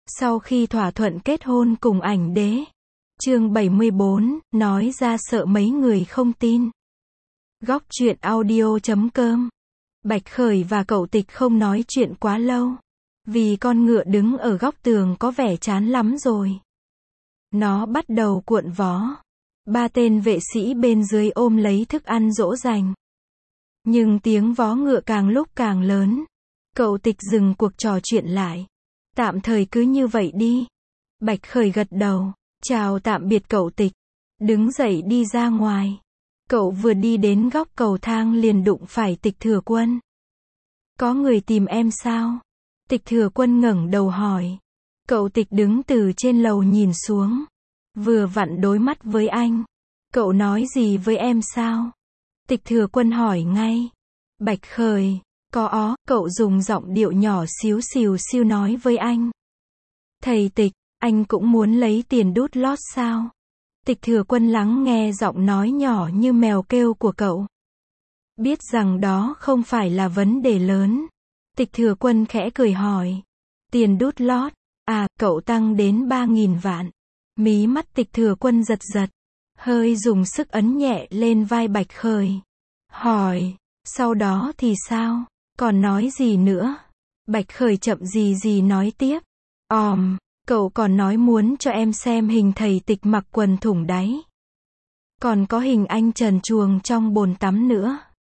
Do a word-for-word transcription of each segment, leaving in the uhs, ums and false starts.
Sau khi thỏa thuận kết hôn cùng ảnh đế. Chương bảy mươi bốn, nói ra sợ mấy người không tin. Góc truyện audio chấm com. Bạch Khởi và cậu Tịch không nói chuyện quá lâu. Vì con ngựa đứng ở góc tường có vẻ chán lắm rồi. Nó bắt đầu cuộn vó. Ba tên vệ sĩ bên dưới ôm lấy thức ăn dỗ dành. Nhưng tiếng vó ngựa càng lúc càng lớn. Cậu Tịch dừng cuộc trò chuyện lại. Tạm thời cứ như vậy đi. Bạch Khởi gật đầu, chào tạm biệt cậu Tịch. Đứng dậy đi ra ngoài. Cậu vừa đi đến góc cầu thang liền đụng phải Tịch Thừa Quân. Có người tìm em sao? Tịch Thừa Quân ngẩng đầu hỏi. Cậu Tịch đứng từ trên lầu nhìn xuống. Vừa vặn đối mắt với anh. Cậu nói gì với em sao? Tịch Thừa Quân hỏi ngay. Bạch Khởi, có ó, cậu dùng giọng điệu nhỏ xíu xìu xiu nói với anh. Thầy Tịch, anh cũng muốn lấy tiền đút lót sao? Tịch Thừa Quân lắng nghe giọng nói nhỏ như mèo kêu của cậu. Biết rằng đó không phải là vấn đề lớn. Tịch Thừa Quân khẽ cười hỏi. Tiền đút lót, à, cậu tăng đến ba nghìn vạn. Mí mắt Tịch Thừa Quân giật giật. Hơi dùng sức ấn nhẹ lên vai Bạch Khởi. Hỏi, sau đó thì sao? Còn nói gì nữa? Bạch Khởi chậm gì gì nói tiếp. Òm, cậu còn nói muốn cho em xem hình thầy Tịch mặc quần thủng đáy. Còn có hình anh trần truồng trong bồn tắm nữa.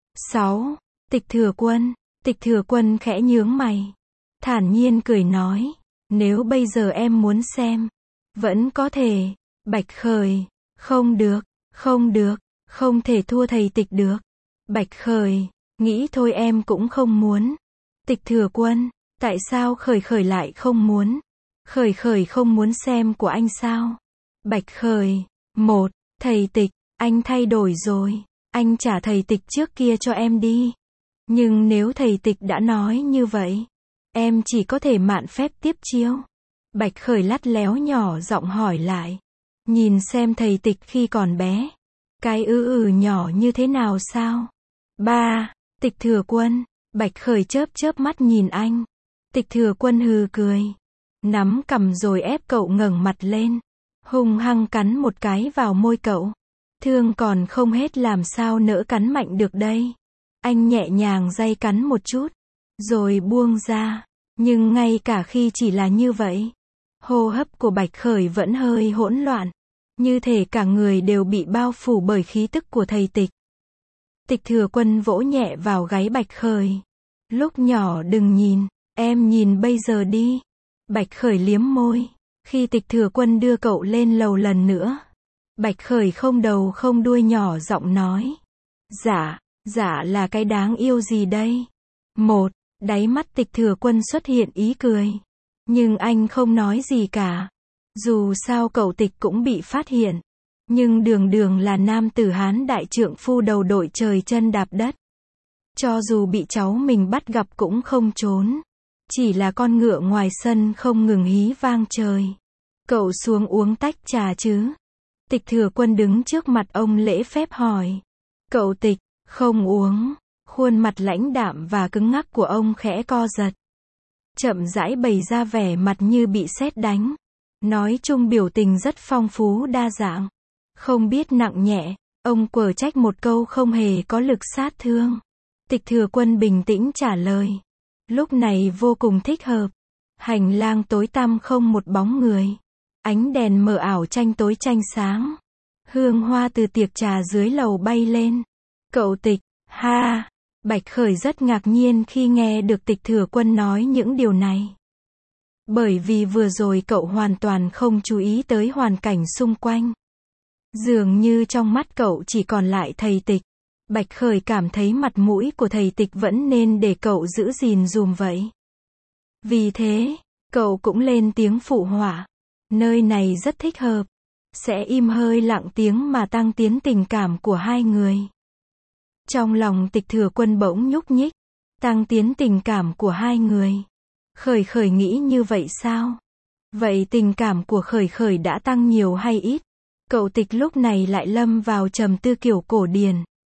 sáu. Tịch Thừa Quân. Tịch Thừa Quân khẽ nhướng mày. Thản nhiên cười nói. Nếu bây giờ em muốn xem. Vẫn có thể. Bạch Khởi. Không được. Không được. Không thể thua thầy Tịch được. Bạch Khởi. Nghĩ thôi em cũng không muốn. Tịch Thừa Quân. Tại sao Khởi Khởi lại không muốn? Khởi Khởi không muốn xem của anh sao? Bạch Khởi. Một. Thầy Tịch. Anh thay đổi rồi. Anh trả thầy Tịch trước kia cho em đi. Nhưng nếu thầy Tịch đã nói như vậy, em chỉ có thể mạn phép tiếp chiêu. Bạch Khởi lắt léo nhỏ giọng hỏi lại. Nhìn xem thầy Tịch khi còn bé. Cái ư ừ nhỏ như thế nào sao? Ba. Tịch Thừa Quân. Bạch Khởi chớp chớp mắt nhìn anh. Tịch Thừa Quân hừ cười. Nắm cằm rồi ép cậu ngẩng mặt lên. Hung hăng cắn một cái vào môi cậu. Thương còn không hết làm sao nỡ cắn mạnh được đây. Anh nhẹ nhàng day cắn một chút. Rồi buông ra. Nhưng ngay cả khi chỉ là như vậy. Hô hấp của Bạch Khởi vẫn hơi hỗn loạn. Như thể cả người đều bị bao phủ bởi khí tức của thầy Tịch. Tịch Thừa Quân vỗ nhẹ vào gáy Bạch Khởi. Lúc nhỏ đừng nhìn, em nhìn bây giờ đi. Bạch Khởi liếm môi. Khi Tịch Thừa Quân đưa cậu lên lầu lần nữa. Bạch Khởi không đầu không đuôi nhỏ giọng nói. Dạ, dạ là cái đáng yêu gì đây? Một, đáy mắt Tịch Thừa Quân xuất hiện ý cười. Nhưng anh không nói gì cả. Dù sao cậu Tịch cũng bị phát hiện. Nhưng đường đường là nam tử Hán đại trượng phu đầu đội trời chân đạp đất. Cho dù bị cháu mình bắt gặp cũng không trốn. Chỉ là con ngựa ngoài sân không ngừng hí vang trời. Cậu xuống uống tách trà chứ? Tịch Thừa Quân đứng trước mặt ông lễ phép hỏi. Cậu Tịch, không uống. Khuôn mặt lãnh đạm và cứng ngắc của ông khẽ co giật. Chậm rãi bày ra vẻ mặt như bị sét đánh. Nói chung biểu tình rất phong phú đa dạng. Không biết nặng nhẹ, ông quở trách một câu không hề có lực sát thương. Tịch Thừa Quân bình tĩnh trả lời. Lúc này vô cùng thích hợp. Hành lang tối tăm không một bóng người. Ánh đèn mờ ảo tranh tối tranh sáng. Hương hoa từ tiệc trà dưới lầu bay lên. Cậu Tịch, ha. Bạch Khởi rất ngạc nhiên khi nghe được Tịch Thừa Quân nói những điều này. Bởi vì vừa rồi cậu hoàn toàn không chú ý tới hoàn cảnh xung quanh. Dường như trong mắt cậu chỉ còn lại thầy Tịch. Bạch Khởi cảm thấy mặt mũi của thầy Tịch vẫn nên để cậu giữ gìn dùm vậy. Vì thế, cậu cũng lên tiếng phụ họa. Nơi này rất thích hợp. Sẽ im hơi lặng tiếng mà tăng tiến tình cảm của hai người. Trong lòng Tịch Thừa Quân bỗng nhúc nhích. Tăng tiến tình cảm của hai người. Khởi Khởi nghĩ như vậy sao? Vậy tình cảm của Khởi Khởi đã tăng nhiều hay ít? Cậu Tịch lúc này lại lâm vào trầm tư kiểu cổ điển.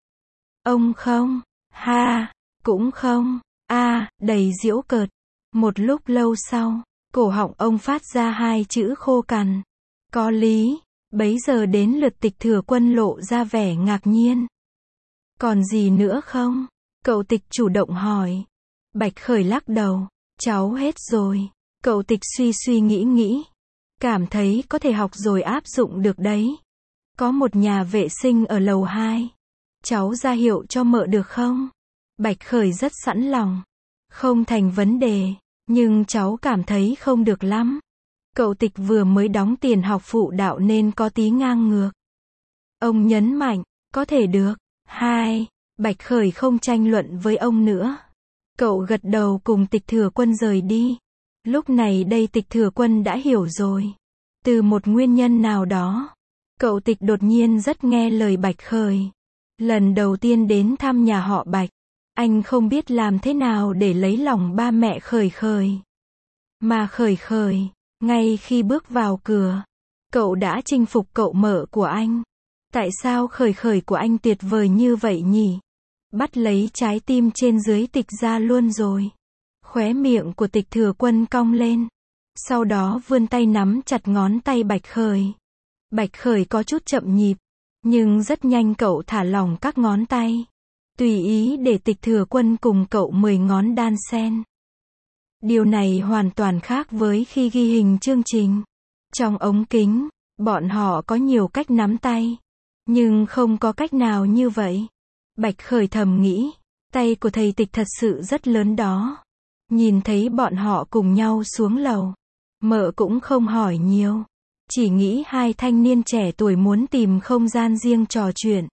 Ông không, ha, cũng không, a, đầy giễu cợt. Một lúc lâu sau, Cổ họng ông phát ra hai chữ khô cằn. Có lý. Bấy giờ đến lượt Tịch Thừa Quân lộ ra vẻ ngạc nhiên. Còn gì nữa không? Cậu Tịch chủ động hỏi. Bạch Khởi lắc đầu. Cháu hết rồi. Cậu Tịch suy suy nghĩ nghĩ. Cảm thấy có thể học rồi áp dụng được đấy. Có một nhà vệ sinh ở lầu hai. Cháu ra hiệu cho mợ được không? Bạch Khởi rất sẵn lòng. Không thành vấn đề. Nhưng cháu cảm thấy không được lắm. Cậu Tịch vừa mới đóng tiền học phụ đạo nên có tí ngang ngược. Ông nhấn mạnh, có thể được. Hai. Bạch Khởi không tranh luận với ông nữa. Cậu gật đầu cùng Tịch Thừa Quân rời đi. Lúc này đây Tịch Thừa Quân đã hiểu rồi. Từ một nguyên nhân nào đó, cậu Tịch đột nhiên rất nghe lời Bạch Khởi. Lần đầu tiên đến thăm nhà họ Bạch, anh không biết làm thế nào để lấy lòng ba mẹ Khởi Khởi. Mà Khởi Khởi, ngay khi bước vào cửa, cậu đã chinh phục cậu mợ của anh. Tại sao Khởi Khởi của anh tuyệt vời như vậy nhỉ? Bắt lấy trái tim trên dưới Tịch ra luôn rồi. Khóe miệng của Tịch Thừa Quân cong lên. Sau đó vươn tay nắm chặt ngón tay Bạch Khởi. Bạch Khởi có chút chậm nhịp, nhưng rất nhanh cậu thả lỏng các ngón tay. Tùy ý để Tịch Thừa Quân cùng cậu mười ngón đan xen. Điều này hoàn toàn khác với khi ghi hình chương trình. Trong ống kính, bọn họ có nhiều cách nắm tay. Nhưng không có cách nào như vậy. Bạch Khởi thầm nghĩ, tay của thầy Tịch thật sự rất lớn đó. Nhìn thấy bọn họ cùng nhau xuống lầu, mợ cũng không hỏi nhiều. Chỉ nghĩ hai thanh niên trẻ tuổi muốn tìm không gian riêng trò chuyện.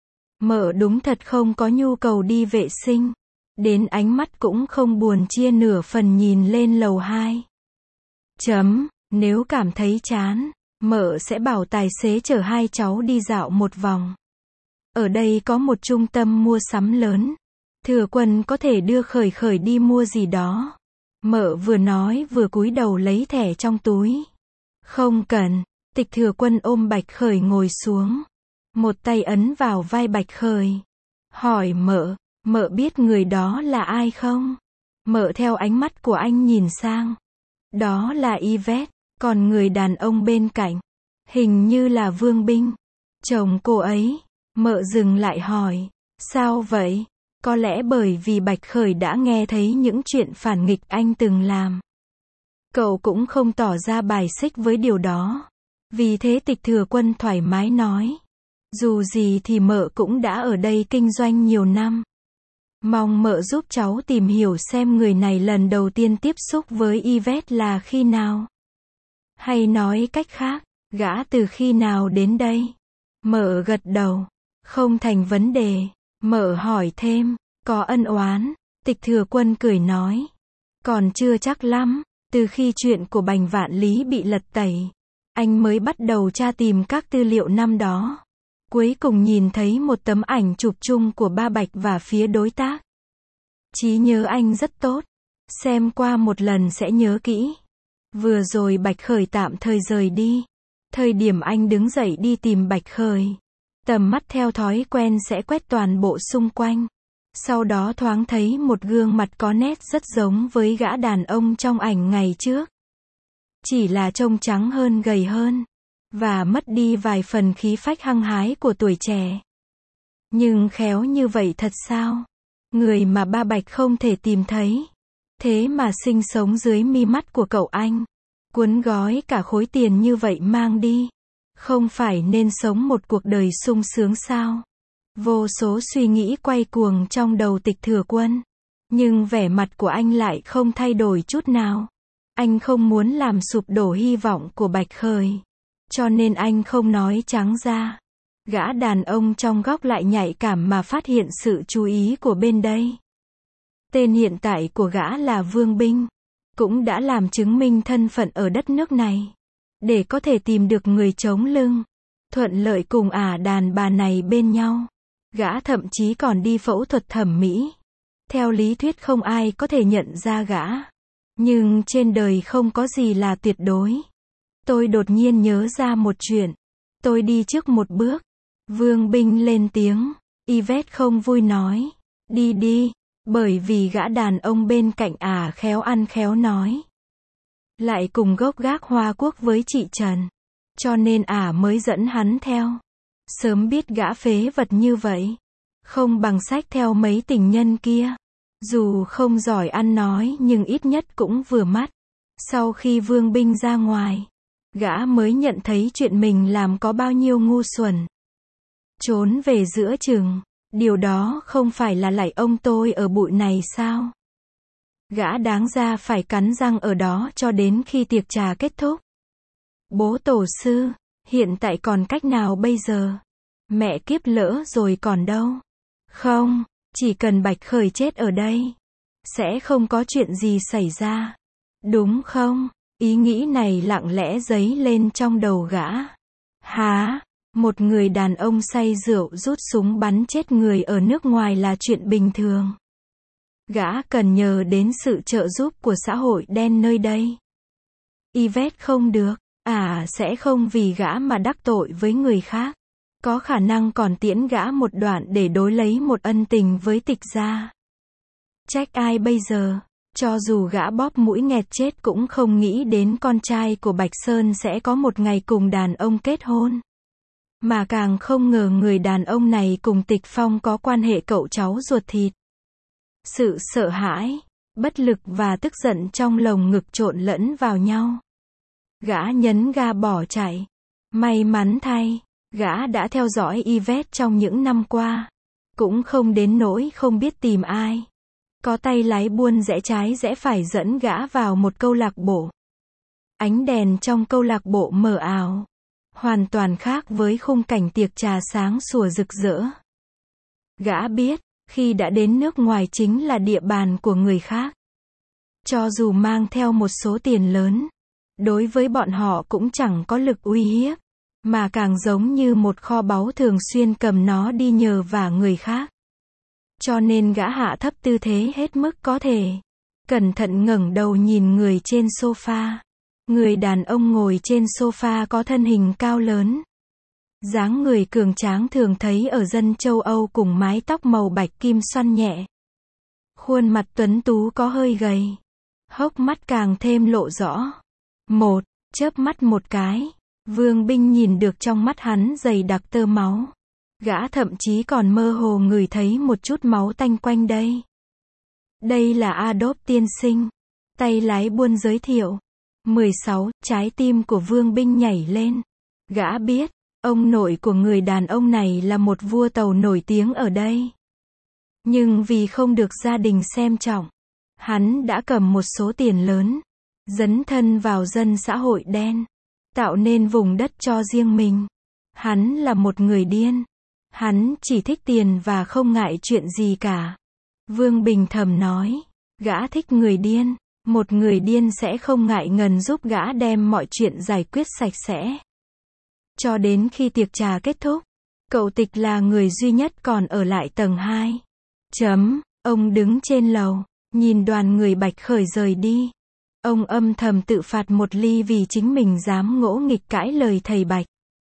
Mợ đúng thật không có nhu cầu đi vệ sinh. Đến ánh mắt cũng không buồn chia nửa phần nhìn lên lầu hai. Chấm, nếu cảm thấy chán, mợ sẽ bảo tài xế chở hai cháu đi dạo một vòng. Ở đây có một trung tâm mua sắm lớn. Thừa Quân có thể đưa Khởi Khởi đi mua gì đó. Mợ vừa nói vừa cúi đầu lấy thẻ trong túi. Không cần. Tịch Thừa Quân ôm Bạch Khởi ngồi xuống. Một tay ấn vào vai Bạch Khởi. Hỏi mợ, mợ biết người đó là ai không? Mợ theo ánh mắt của anh nhìn sang. Đó là Yvette, còn người đàn ông bên cạnh. Hình như là Vương Binh. Chồng cô ấy. Mợ dừng lại hỏi. Sao vậy? Có lẽ bởi vì Bạch Khởi đã nghe thấy những chuyện phản nghịch anh từng làm. Cậu cũng không tỏ ra bài xích với điều đó. Vì thế Tịch Thừa Quân thoải mái nói. Dù gì thì mợ cũng đã ở đây kinh doanh nhiều năm. Mong mợ giúp cháu tìm hiểu xem người này lần đầu tiên tiếp xúc với Yvette là khi nào. Hay nói cách khác, gã từ khi nào đến đây? Mợ gật đầu. Không thành vấn đề. Mợ hỏi thêm, có ân oán? Tịch Thừa Quân cười nói. Còn chưa chắc lắm. Từ khi chuyện của Bành Vạn Lý bị lật tẩy, anh mới bắt đầu tra tìm các tư liệu năm đó. Cuối cùng nhìn thấy một tấm ảnh chụp chung của ba Bạch và phía đối tác. Trí nhớ anh rất tốt. Xem qua một lần sẽ nhớ kỹ. Vừa rồi Bạch Khởi tạm thời rời đi. Thời điểm anh đứng dậy đi tìm Bạch Khởi, tầm mắt theo thói quen sẽ quét toàn bộ xung quanh. Sau đó thoáng thấy một gương mặt có nét rất giống với gã đàn ông trong ảnh ngày trước. Chỉ là trông trắng hơn, gầy hơn. Và mất đi vài phần khí phách hăng hái của tuổi trẻ. Nhưng khéo như vậy thật sao? Người mà ba Bạch không thể tìm thấy. Thế mà sinh sống dưới mi mắt của cậu anh. Cuốn gói cả khối tiền như vậy mang đi. Không phải nên sống một cuộc đời sung sướng sao? Vô số suy nghĩ quay cuồng trong đầu Tịch Thừa Quân. Nhưng vẻ mặt của anh lại không thay đổi chút nào. Anh không muốn làm sụp đổ hy vọng của Bạch Khởi. Cho nên anh không nói trắng ra. Gã đàn ông trong góc lại nhạy cảm mà phát hiện sự chú ý của bên đây. Tên hiện tại của gã là Vương Binh. Cũng đã làm chứng minh thân phận ở đất nước này. Để có thể tìm được người chống lưng. Thuận lợi cùng ả đàn bà này bên nhau. Gã thậm chí còn đi phẫu thuật thẩm mỹ. Theo lý thuyết không ai có thể nhận ra gã. Nhưng trên đời không có gì là tuyệt đối. Tôi đột nhiên nhớ ra một chuyện. Tôi đi trước một bước. Vương Binh lên tiếng. Yvette không vui nói. Đi đi. Bởi vì gã đàn ông bên cạnh ả khéo ăn khéo nói. lại cùng gốc gác Hoa Quốc với chị Trần. Cho nên ả mới dẫn hắn theo. Sớm biết gã phế vật như vậy. Không bằng xách theo mấy tình nhân kia. Dù không giỏi ăn nói nhưng ít nhất cũng vừa mắt. Sau khi Vương Binh ra ngoài, gã mới nhận thấy chuyện mình làm có bao nhiêu ngu xuẩn. Trốn về giữa chừng, điều đó không phải là lạy ông tôi ở bụi này sao? Gã đáng ra phải cắn răng ở đó cho đến khi tiệc trà kết thúc. Bố tổ sư, hiện tại còn cách nào bây giờ? Mẹ kiếp lỡ rồi còn đâu? Không, chỉ cần Bạch Khởi chết ở đây, sẽ không có chuyện gì xảy ra. Đúng không? Ý nghĩ này lặng lẽ dấy lên trong đầu gã. Hả? Một người đàn ông say rượu rút súng bắn chết người ở nước ngoài là chuyện bình thường. Gã cần nhờ đến sự trợ giúp của xã hội đen nơi đây. Yvette không được, à sẽ không vì gã mà đắc tội với người khác. Có khả năng còn tiễn gã một đoạn để đối lấy một ân tình với Tịch gia. Trách ai bây giờ? Cho dù gã bóp mũi nghẹt chết cũng không nghĩ đến con trai của Bạch Sơn sẽ có một ngày cùng đàn ông kết hôn. Mà càng không ngờ người đàn ông này cùng Tịch Phong có quan hệ cậu cháu ruột thịt. Sự sợ hãi, bất lực và tức giận trong lồng ngực trộn lẫn vào nhau. Gã nhấn ga bỏ chạy. May mắn thay, gã đã theo dõi Yvette trong những năm qua. Cũng không đến nỗi không biết tìm ai. Có tay lái buôn rẽ trái rẽ phải dẫn gã vào một câu lạc bộ. Ánh đèn trong câu lạc bộ mờ ảo. Hoàn toàn khác với khung cảnh tiệc trà sáng sủa rực rỡ. Gã biết, khi đã đến nước ngoài chính là địa bàn của người khác. Cho dù mang theo một số tiền lớn, đối với bọn họ cũng chẳng có lực uy hiếp, mà càng giống như một kho báu thường xuyên cầm nó đi nhờ vả người khác. Cho nên gã hạ thấp tư thế hết mức có thể. Cẩn thận ngẩng đầu nhìn người trên sofa. Người đàn ông ngồi trên sofa có thân hình cao lớn. Dáng người cường tráng thường thấy ở dân châu Âu cùng mái tóc màu bạch kim xoăn nhẹ. Khuôn mặt tuấn tú có hơi gầy. Hốc mắt càng thêm lộ rõ. Một, chớp mắt một cái. Vương Binh nhìn được trong mắt hắn dày đặc tơ máu. Gã thậm chí còn mơ hồ ngửi thấy một chút máu tanh quanh đây. Đây là Adolf tiên sinh. Tay lái buôn giới thiệu. mười sáu, trái tim của Vương Binh nhảy lên. Gã biết, ông nội của người đàn ông này là một vua tàu nổi tiếng ở đây. Nhưng vì không được gia đình xem trọng, hắn đã cầm một số tiền lớn, dấn thân vào dân xã hội đen, tạo nên vùng đất cho riêng mình. Hắn là một người điên. Hắn chỉ thích tiền và không ngại chuyện gì cả. Vương Bình thầm nói, gã thích người điên. Một người điên sẽ không ngại ngần giúp gã đem mọi chuyện giải quyết sạch sẽ. Cho đến khi tiệc trà kết thúc, cậu Tịch là người duy nhất còn ở lại tầng hai. Chấm, ông đứng trên lầu, nhìn đoàn người Bạch Khởi rời đi. Ông âm thầm tự phạt một ly vì chính mình dám ngỗ nghịch cãi lời thầy Bạch.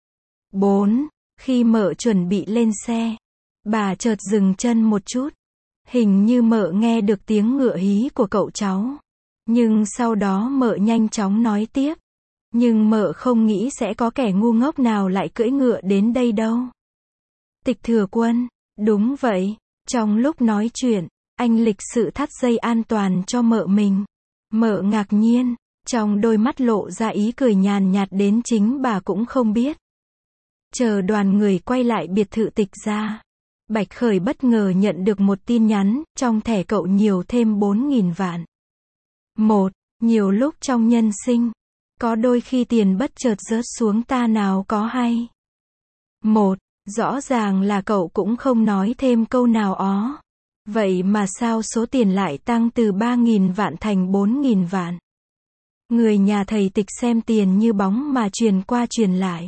bốn. Khi mợ chuẩn bị lên xe, bà chợt dừng chân một chút. Hình như mợ nghe được tiếng ngựa hí của cậu cháu. Nhưng sau đó mợ nhanh chóng nói tiếp. Nhưng mợ không nghĩ sẽ có kẻ ngu ngốc nào lại cưỡi ngựa đến đây đâu. Tịch Thừa Quân, đúng vậy. Trong lúc nói chuyện, anh lịch sự thắt dây an toàn cho mợ mình. Mợ ngạc nhiên, trong đôi mắt lộ ra ý cười nhàn nhạt đến chính bà cũng không biết. Chờ đoàn người quay lại biệt thự Tịch gia, Bạch Khởi bất ngờ nhận được một tin nhắn, trong thẻ cậu nhiều thêm bốn nghìn vạn. Một, nhiều lúc trong nhân sinh, có đôi khi tiền bất chợt rớt xuống ta nào có hay. Một, rõ ràng là cậu cũng không nói thêm câu nào ó. Vậy mà sao số tiền lại tăng từ ba nghìn vạn thành bốn nghìn vạn? Người nhà thầy Tịch xem tiền như bóng mà truyền qua truyền lại.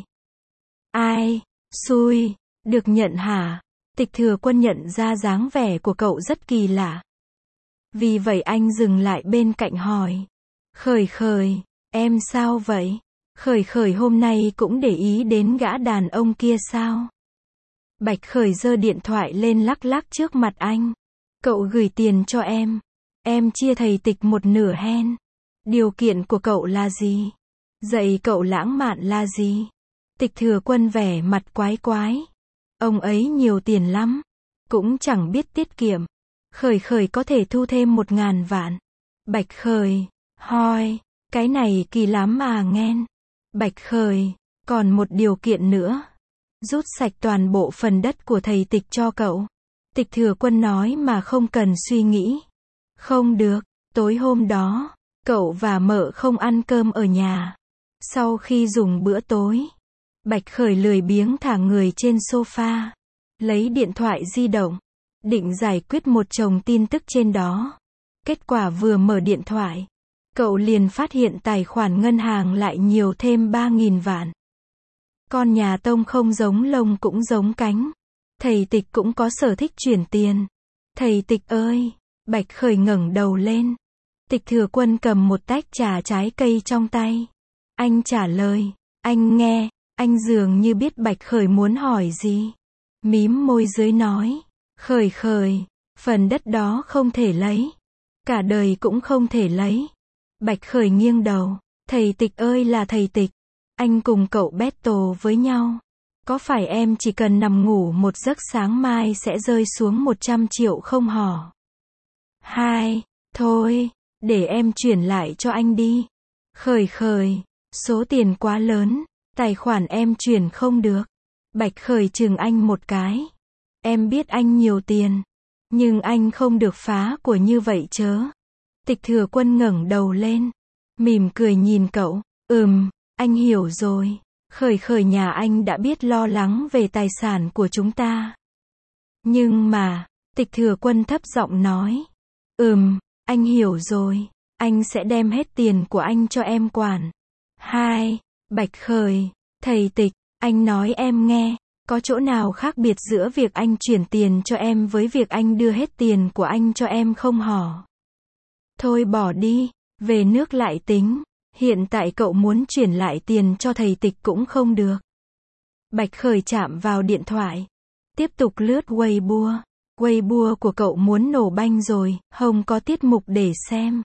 Ai, xui, được nhận hả? Tịch Thừa Quân nhận ra dáng vẻ của cậu rất kỳ lạ. Vì vậy anh dừng lại bên cạnh hỏi. Khởi Khởi, em sao vậy? Khởi Khởi hôm nay cũng để ý đến gã đàn ông kia sao? Bạch Khởi giơ điện thoại lên lắc lắc trước mặt anh. Cậu gửi tiền cho em. Em chia thầy Tịch một nửa hen. Điều kiện của cậu là gì? Dạy cậu lãng mạn là gì? Tịch Thừa Quân vẻ mặt quái quái. Ông ấy nhiều tiền lắm. Cũng chẳng biết tiết kiệm. Khởi khởi có thể thu thêm một ngàn vạn. Bạch Khởi, hoi, cái này kỳ lắm à nghen. Bạch Khởi, còn một điều kiện nữa. Rút sạch toàn bộ phần đất của thầy Tịch cho cậu. Tịch Thừa Quân nói mà không cần suy nghĩ. Không được, tối hôm đó, cậu và mợ không ăn cơm ở nhà. Sau khi dùng bữa tối, Bạch Khởi lười biếng thả người trên sofa, lấy điện thoại di động, định giải quyết một chồng tin tức trên đó. Kết quả vừa mở điện thoại, cậu liền phát hiện tài khoản ngân hàng lại nhiều thêm ba nghìn vạn. Con nhà Tông không giống lông cũng giống cánh. Thầy Tịch cũng có sở thích chuyển tiền. Thầy Tịch ơi! Bạch Khởi ngẩng đầu lên. Tịch Thừa Quân cầm một tách trà trái cây trong tay. Anh trả lời. Anh nghe, anh dường như biết Bạch Khởi muốn hỏi gì. Mím môi dưới nói. Khởi khởi, phần đất đó không thể lấy. Cả đời cũng không thể lấy. Bạch Khởi nghiêng đầu. Thầy Tịch ơi là thầy Tịch. Anh cùng cậu battle với nhau. Có phải em chỉ cần nằm ngủ một giấc sáng mai sẽ rơi xuống một trăm triệu không hả? Hai, thôi, để em chuyển lại cho anh đi. Khởi khởi, số tiền quá lớn, tài khoản em chuyển không được. Bạch Khởi chừng anh một cái. Em biết anh nhiều tiền, nhưng anh không được phá của như vậy chớ. Tịch Thừa Quân ngẩng đầu lên, mỉm cười nhìn cậu. Ừm, anh hiểu rồi. Khởi khởi nhà anh đã biết lo lắng về tài sản của chúng ta. Nhưng mà, Tịch Thừa Quân thấp giọng nói. Ừm, anh hiểu rồi. Anh sẽ đem hết tiền của anh cho em quản. Hai, Bạch Khởi, thầy Tịch, anh nói em nghe, có chỗ nào khác biệt giữa việc anh chuyển tiền cho em với việc anh đưa hết tiền của anh cho em không hả? Thôi bỏ đi, về nước lại tính. Hiện tại cậu muốn chuyển lại tiền cho thầy Tịch cũng không được. Bạch Khởi chạm vào điện thoại. Tiếp tục lướt Weibo. Weibo của cậu muốn nổ banh rồi, không có tiết mục để xem.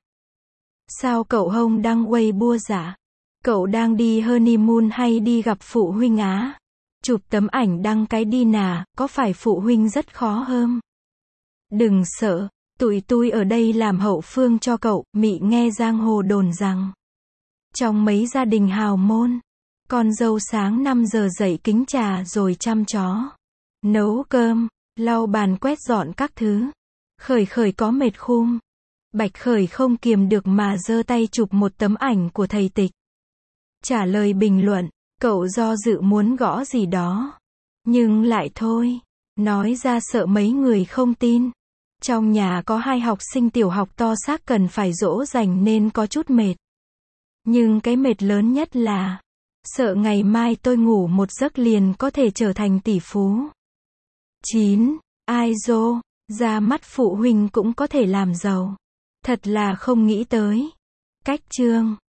Sao cậu không đăng Weibo giả? Cậu đang đi honeymoon hay đi gặp phụ huynh á? Chụp tấm ảnh đăng cái đi nà, có phải phụ huynh rất khó không? Đừng sợ, tụi tôi ở đây làm hậu phương cho cậu. Mị nghe giang hồ đồn rằng trong mấy gia đình hào môn, con dâu sáng năm giờ dậy kính trà rồi chăm chó, nấu cơm, lau bàn quét dọn các thứ. Khởi khởi có mệt khum. Bạch Khởi không kiềm được mà giơ tay chụp một tấm ảnh của thầy Tịch. Trả lời bình luận, cậu do dự muốn gõ gì đó. Nhưng lại thôi. Nói ra sợ mấy người không tin. Trong nhà có hai học sinh tiểu học to xác cần phải dỗ dành nên có chút mệt. Nhưng cái mệt lớn nhất là sợ ngày mai tôi ngủ một giấc liền có thể trở thành tỷ phú. chín. Ai dô, ra mắt phụ huynh cũng có thể làm giàu. Thật là không nghĩ tới. Cách chương